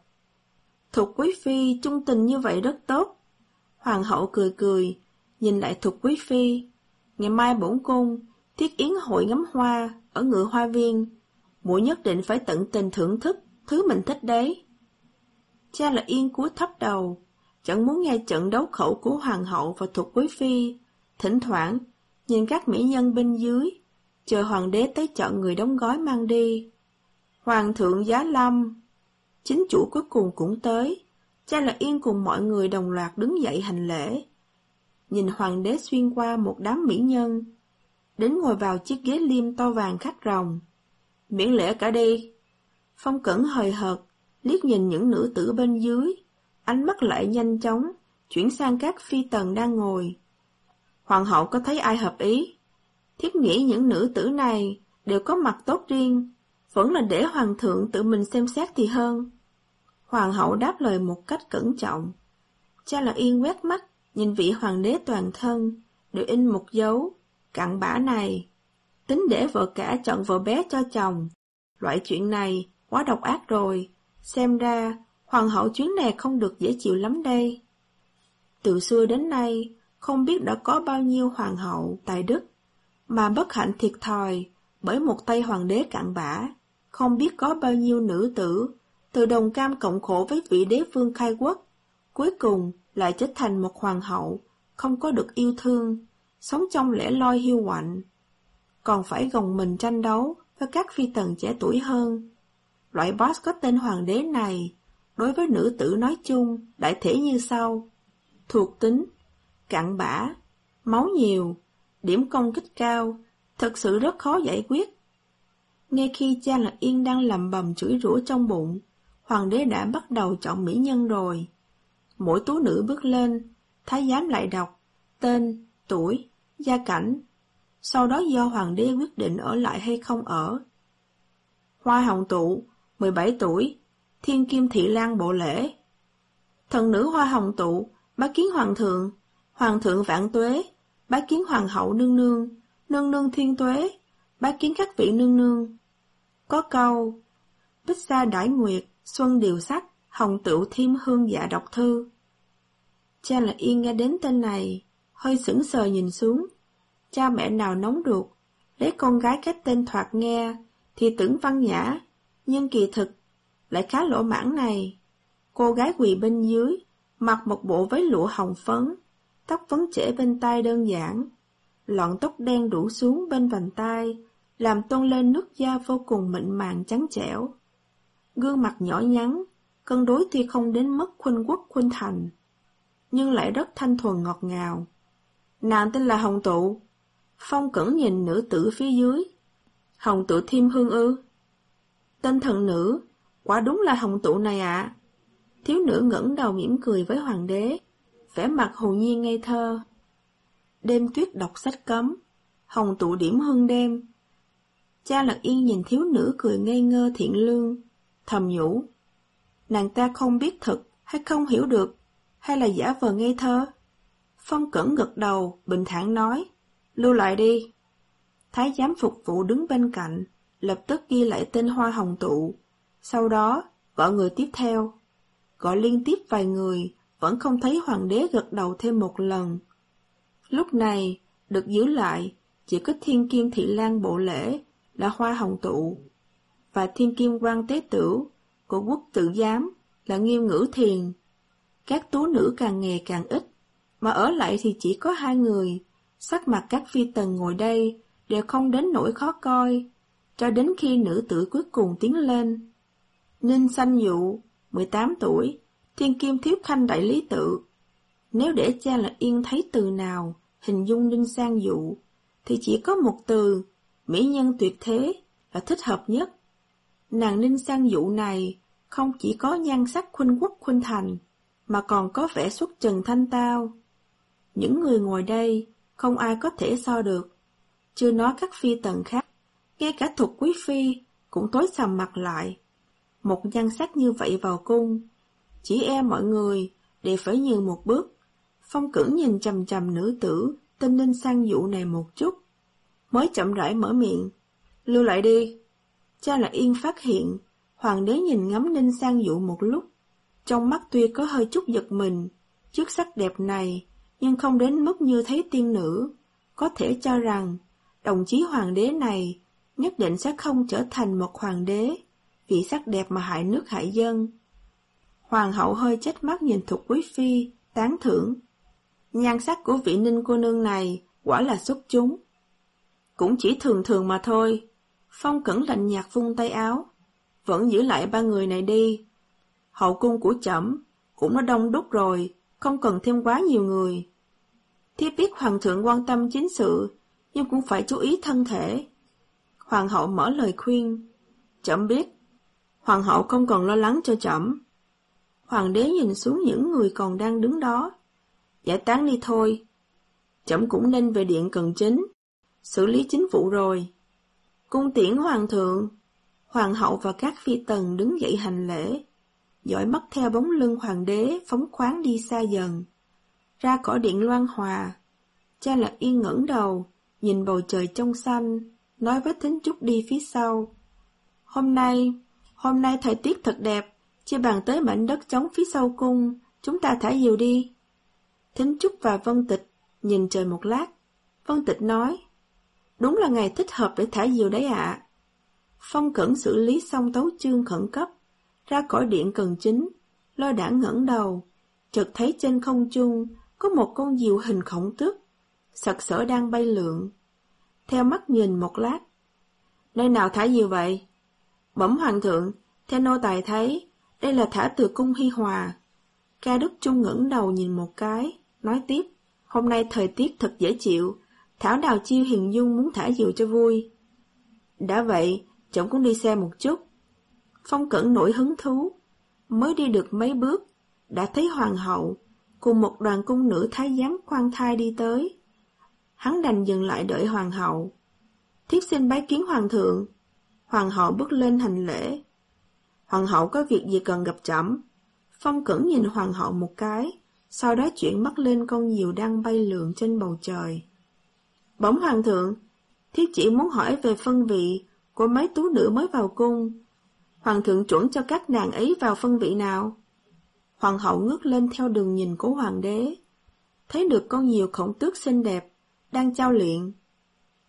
Thục Quý Phi trung tình như vậy rất tốt. Hoàng hậu cười cười, nhìn lại Thục Quý Phi. Ngày mai bổn cung thiết yến hội ngắm hoa ở Ngự Hoa Viên, muội nhất định phải tận tình thưởng thức thứ mình thích đấy. Cha là yên cúi thấp đầu, chẳng muốn nghe trận đấu khẩu của hoàng hậu và Thục Quý Phi. Thỉnh thoảng nhìn các mỹ nhân bên dưới, chờ hoàng đế tới chọn người đóng gói mang đi. Hoàng thượng giá lâm, chính chủ cuối cùng cũng tới. Cha là yên cùng mọi người đồng loạt đứng dậy hành lễ. Nhìn hoàng đế xuyên qua một đám mỹ nhân, đến ngồi vào chiếc ghế liêm to vàng khắc rồng. Miễn lễ cả đi. Phong Cẩn hời hợt liếc nhìn những nữ tử bên dưới, ánh mắt lại nhanh chóng chuyển sang các phi tần đang ngồi. Hoàng hậu có thấy ai hợp ý? Thiếp nghĩ những nữ tử này đều có mặt tốt riêng, vẫn là để hoàng thượng tự mình xem xét thì hơn. Hoàng hậu đáp lời một cách cẩn trọng. Cha là yên quét mắt nhìn vị hoàng đế toàn thân, đều in một dấu cặn bã này. Tính để vợ cả chọn vợ bé cho chồng. Loại chuyện này quá độc ác rồi. Xem ra hoàng hậu chuyến này không được dễ chịu lắm đây. Từ xưa đến nay, không biết đã có bao nhiêu hoàng hậu tài đức mà bất hạnh thiệt thòi bởi một tay hoàng đế cặn bã. Không biết có bao nhiêu nữ tử từ đồng cam cộng khổ với vị đế vương khai quốc, cuối cùng lại trở thành một hoàng hậu không có được yêu thương, sống trong lẻ loi hiu quạnh, còn phải gồng mình tranh đấu với các phi tần trẻ tuổi hơn. Loại boss có tên hoàng đế này, đối với nữ tử nói chung, đại thể như sau: thuộc tính, cặn bã, máu nhiều, điểm công kích cao, thật sự rất khó giải quyết. Ngay khi cha là yên đang lầm bầm chửi rủa trong bụng, hoàng đế đã bắt đầu chọn mỹ nhân rồi. Mỗi tú nữ bước lên, thái giám lại đọc tên, tuổi, gia cảnh, sau đó do hoàng đế quyết định ở lại hay không ở. Hoa hồng tụ, mười bảy tuổi, thiên kim thị lang bộ lễ. Thần nữ hoa hồng tụ, bái kiến hoàng thượng, hoàng thượng vạn tuế, bái kiến hoàng hậu nương nương, nương nương thiên tuế, bái kiến các vị nương nương. Có câu, bích sa đãi nguyệt, xuân điều sắc, hồng tựu thiêm hương dạ đọc thư. Cha là yên nghe đến tên này, hơi sững sờ nhìn xuống. Cha mẹ nào nóng ruột, lấy con gái cái tên thoạt nghe, thì tưởng văn nhã, nhưng kỳ thực, lại khá lỗ mãng này. Cô gái quỳ bên dưới, mặc một bộ váy lụa hồng phấn, tóc vấn trễ bên tai đơn giản, lọn tóc đen rủ xuống bên vành tai, làm tôn lên nước da vô cùng mịn màng trắng trẻo. Gương mặt nhỏ nhắn, cân đối tuy không đến mức khuynh quốc khuynh thành, nhưng lại rất thanh thuần ngọt ngào. Nàng tên là Hồng Tụ. Phong Cẩn nhìn nữ tử phía dưới. Hồng Tụ Thiêm Hương ư? Tên thần nữ, quả đúng là Hồng Tụ này ạ. À. Thiếu nữ ngẩng đầu mỉm cười với hoàng đế, vẻ mặt hồn nhiên ngây thơ. Đêm tuyết đọc sách cấm, Hồng Tụ điểm hương đêm. Cha Lật Yên nhìn thiếu nữ cười ngây ngơ thiện lương, thầm nhủ. Nàng ta không biết thật hay không hiểu được, hay là giả vờ ngây thơ? Phong Cẩn gật đầu, bình thản nói, lưu lại đi. Thái giám phục vụ đứng bên cạnh, lập tức ghi lại tên Hoa Hồng Tụ, sau đó gọi người tiếp theo. Gọi liên tiếp vài người, vẫn không thấy hoàng đế gật đầu thêm một lần. Lúc này, được giữ lại, chỉ có Thiên Kim Thị Lang Bộ Lễ là Hoa Hồng Tụ, và Thiên Kim Quan Tế Tửu của Quốc Tự Giám là Nghiêm Ngữ Thiền. Các tú nữ càng ngày càng ít, mà ở lại thì chỉ có hai người. Sắc mặt các phi tần ngồi đây đều không đến nỗi khó coi, cho đến khi nữ tử cuối cùng tiến lên. Ninh Sanh Dụ, mười tám tuổi, Thiên Kim Thiếu Khanh Đại Lý Tự. Nếu để cha Lật Yên thấy từ nào hình dung Ninh Sang Dụ, thì chỉ có một từ, mỹ nhân tuyệt thế, là thích hợp nhất. Nàng Ninh Sang Dụ này không chỉ có nhan sắc khuynh quốc khuynh thành, mà còn có vẻ xuất trần thanh tao. Những người ngồi đây không ai có thể so được. Chưa nói các phi tần khác, ngay cả Thục Quý Phi cũng tối sầm mặt lại. Một nhan sắc như vậy vào cung, chỉ e mọi người đều phải nhường một bước. Phong Cẩn nhìn chằm chằm nữ tử tên Ninh Sang Dụ này một chút, mới chậm rãi mở miệng, lưu lại đi. Cha Lật Yên phát hiện, hoàng đế nhìn ngắm Ninh Sang Dụ một lúc, trong mắt tuy có hơi chút giật mình trước sắc đẹp này, nhưng không đến mức như thấy tiên nữ, có thể cho rằng đồng chí hoàng đế này nhất định sẽ không trở thành một hoàng đế vì sắc đẹp mà hại nước hại dân. Hoàng hậu hơi chớp mắt nhìn Thục Quý Phi, tán thưởng. Nhan sắc của vị Ninh cô nương này quả là xuất chúng. Cũng chỉ thường thường mà thôi. Phong Cẩn lạnh nhạt vung tay áo. Vẫn giữ lại ba người này đi. Hậu cung của trẫm cũng đã đông đúc rồi, không cần thêm quá nhiều người. Thiếp biết hoàng thượng quan tâm chính sự, nhưng cũng phải chú ý thân thể. Hoàng hậu mở lời khuyên. Trẫm biết. Hoàng hậu không cần lo lắng cho trẫm. Hoàng đế nhìn xuống những người còn đang đứng đó. Giải tán đi thôi. Trẫm cũng nên về điện Cần Chính, xử lý chính vụ rồi. Cung tiễn hoàng thượng. Hoàng hậu và các phi tần đứng dậy hành lễ, dõi mắt theo bóng lưng hoàng đế phóng khoáng đi xa dần. Ra khỏi điện Loan Hòa, cha Lật Yên ngẩng đầu, nhìn bầu trời trong xanh, nói với Thính Trúc đi phía sau. Hôm nay, hôm nay thời tiết thật đẹp, chia bàn tới mảnh đất trống phía sau cung, chúng ta thả diều đi. Thính Trúc và Vân Tịch nhìn trời một lát. Vân Tịch nói, đúng là ngày thích hợp để thả diều đấy ạ. À. Phong Cẩn xử lý xong tấu chương khẩn cấp, ra khỏi điện Cần Chính, Lôi Đãng ngẩng đầu, chợt thấy trên không trung có một con diều hình khổng tước, sặc sỡ đang bay lượn. Theo mắt nhìn một lát, nơi nào thả diều vậy? Bẩm hoàng thượng, theo nô tài thấy, đây là thả từ cung Hi Hòa. Ca Đức Trung ngẩng đầu nhìn một cái, nói tiếp, hôm nay thời tiết thật dễ chịu, thảo nào Chiêu Hiền Dung muốn thả diều cho vui. Đã vậy, trẫm cũng đi xem một chút. Phong Cẩn nổi hứng thú, mới đi được mấy bước, đã thấy hoàng hậu cùng một đoàn cung nữ thái giám khoan thai đi tới. Hắn đành dừng lại đợi hoàng hậu. Thiếp xin bái kiến hoàng thượng. Hoàng hậu bước lên hành lễ. Hoàng hậu có việc gì cần gặp trẫm? Phong Cẩn nhìn hoàng hậu một cái, sau đó chuyển mắt lên con diều đang bay lượn trên bầu trời. Bẩm hoàng thượng, thiếp chỉ muốn hỏi về phân vị của mấy tú nữ mới vào cung. Hoàng thượng chuẩn cho các nàng ấy vào phân vị nào? Hoàng hậu ngước lên theo đường nhìn của hoàng đế, thấy được con diều khổng tước xinh đẹp đang chao luyện,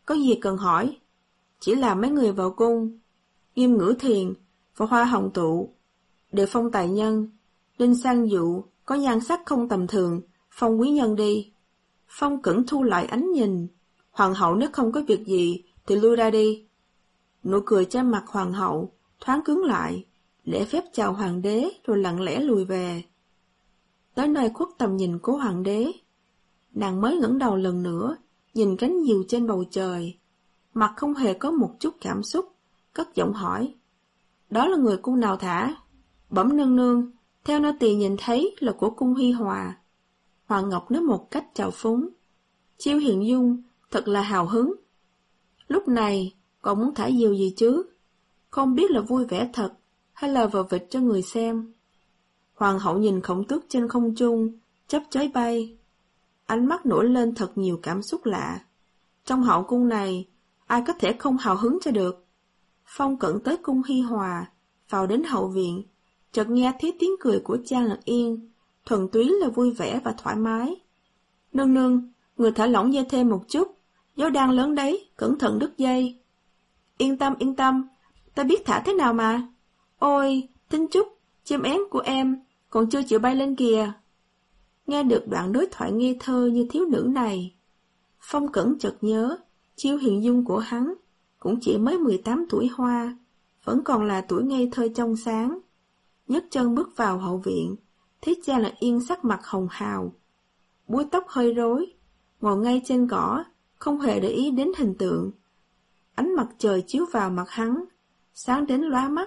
Có gì cần hỏi? Chỉ là mấy người vào cung, Nghiêm Ngữ Thiền và Hoa Hồng Tụ đều phong tài nhân, Đinh Sang Dụ có nhan sắc không tầm thường, phong quý nhân đi. Phong Cẩn thu lại ánh nhìn. Hoàng hậu nếu không có việc gì thì lui ra đi. Nụ cười trên mặt hoàng hậu thoáng cứng lại, lễ phép chào hoàng đế rồi lặng lẽ lùi về. Tới nơi khuất tầm nhìn của hoàng đế, nàng mới ngẩng đầu lần nữa, nhìn cánh diều trên bầu trời, mặt không hề có một chút cảm xúc, cất giọng hỏi: Đó là người cung nào thả? Bẩm nương nương, theo nô tỳ nhìn thấy là của cung Hi Hòa. Hoàng Ngọc nói một cách trào phúng. Chiêu Hiền Dung thật là hào hứng. Lúc này còn muốn thả diều gì chứ? Không biết là vui vẻ thật hay là vờ vịt cho người xem. Hoàng hậu nhìn Khổng Tước trên không trung chấp chới bay, ánh mắt nổi lên thật nhiều cảm xúc lạ. Trong hậu cung này, ai có thể không hào hứng cho được? Phong Cẩn tới cung Hi Hòa, vào đến hậu viện, chợt nghe thấy tiếng cười của Trang Lật Yên, thuần túy là vui vẻ và thoải mái. Nương nương, người thả lỏng dây thêm một chút, gió đang lớn đấy, cẩn thận đứt dây. Yên tâm, yên tâm, ta biết thả thế nào mà. Ôi, Thính Trúc, chim én của em, còn chưa chịu bay lên kìa. Nghe được đoạn đối thoại ngây thơ như thiếu nữ này, Phong Cẩn chợt nhớ, Chiêu Hiền Dung của hắn cũng chỉ mới mười tám tuổi hoa, vẫn còn là tuổi ngây thơ trong sáng. Nhấc chân bước vào hậu viện, thấy Cha Lật Yên sắc mặt hồng hào, búi tóc hơi rối, ngồi ngay trên cỏ, không hề để ý đến hình tượng. Ánh mặt trời chiếu vào mặt hắn, sáng đến lóa mắt.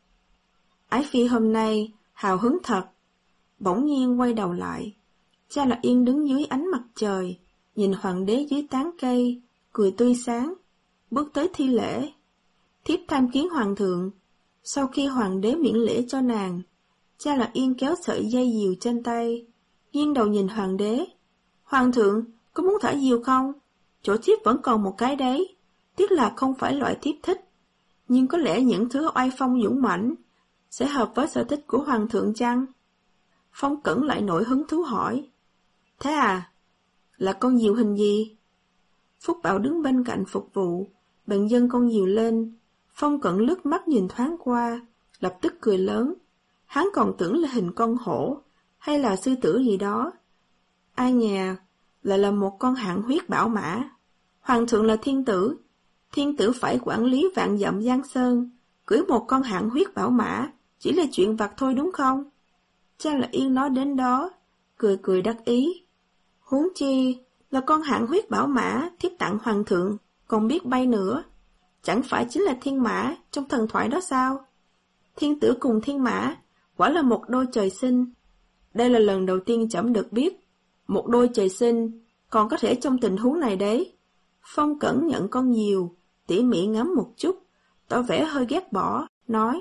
Ái phi hôm nay hào hứng thật. Bỗng nhiên quay đầu lại, Cha Lật Yên đứng dưới ánh mặt trời, nhìn hoàng đế dưới tán cây, cười tươi sáng, bước tới thi lễ. Thiếp tham kiến hoàng thượng. Sau khi hoàng đế miễn lễ cho nàng, Cha Lật Yên kéo sợi dây diều trên tay, nghiêng đầu nhìn hoàng đế. Hoàng thượng, có muốn thả diều không? Chỗ thiếp vẫn còn một cái đấy, tiếc là không phải loại thiếp thích. Nhưng có lẽ những thứ oai phong dũng mãnh sẽ hợp với sở thích của hoàng thượng chăng? Phong Cẩn lại nổi hứng thú hỏi. Thế à? Là con diều hình gì? Phúc Bảo đứng bên cạnh phục vụ, bèn dâng con diều lên. Phong Cẩn lướt mắt nhìn thoáng qua, lập tức cười lớn. Hắn còn tưởng là hình con hổ, hay là sư tử gì đó. Ai nhà, lại là một con hạng huyết bảo mã. Hoàng thượng là thiên tử, thiên tử phải quản lý vạn dặm giang sơn, cưỡi một con hạng huyết bảo mã, chỉ là chuyện vặt thôi đúng không? Cha Lật Yên nói đến đó, cười cười đắc ý. Huống chi là con hạng huyết bảo mã thiếp tặng hoàng thượng, còn biết bay nữa. Chẳng phải chính là thiên mã trong thần thoại đó sao? Thiên tử cùng thiên mã, quả là một đôi trời sinh. Đây là lần đầu tiên trẫm được biết, một đôi trời sinh, còn có thể trong tình huống này đấy. Phong Cẩn nhận con diều, tỉ mỉ ngắm một chút, tỏ vẻ hơi ghét bỏ, nói.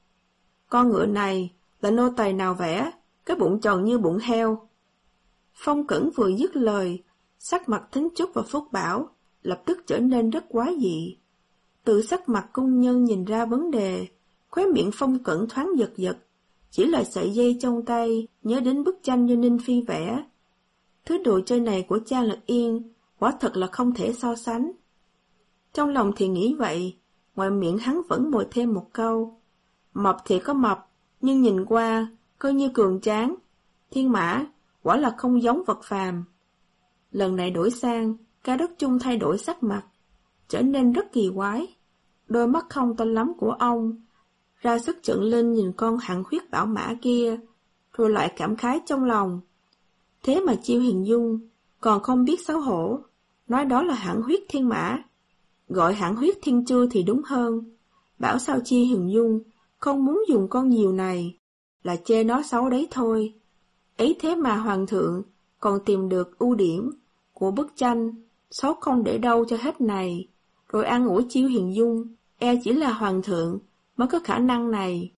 Con ngựa này là nô tài nào vẽ, cái bụng tròn như bụng heo. Phong Cẩn vừa dứt lời, sắc mặt Thính Trúc và Phúc Bảo lập tức trở nên rất quái dị. Từ sắc mặt cung nhân nhìn ra vấn đề, khóe miệng Phong Cẩn thoáng giật giật, chỉ là sợi dây trong tay, nhớ đến bức tranh do Ninh Phi vẽ. Thứ đồ chơi này của Cha Lật Yên, quả thật là không thể so sánh. Trong lòng thì nghĩ vậy, ngoài miệng hắn vẫn bồi thêm một câu. Mập thì có mập, nhưng nhìn qua, coi như cường tráng. Thiên mã, quả là không giống vật phàm. Lần này đổi sang, Ca Đức Chung thay đổi sắc mặt, trở nên rất kỳ quái. Đôi mắt không to lắm của ông, ra sức trợn lên nhìn con hạng huyết bảo mã kia, rồi lại cảm khái trong lòng. Thế mà Chiêu Hiền Dung còn không biết xấu hổ, nói đó là hạng huyết thiên mã. Gọi hạng huyết thiên chư thì đúng hơn. Bảo sao Chiêu Hiền Dung không muốn dùng con diều này, là chê nó xấu đấy thôi. Ấy thế mà hoàng thượng còn tìm được ưu điểm của bức tranh, xấu không để đâu cho hết này, rồi an ủi Chiêu Hiền Dung, e chỉ là hoàng thượng mới có khả năng này.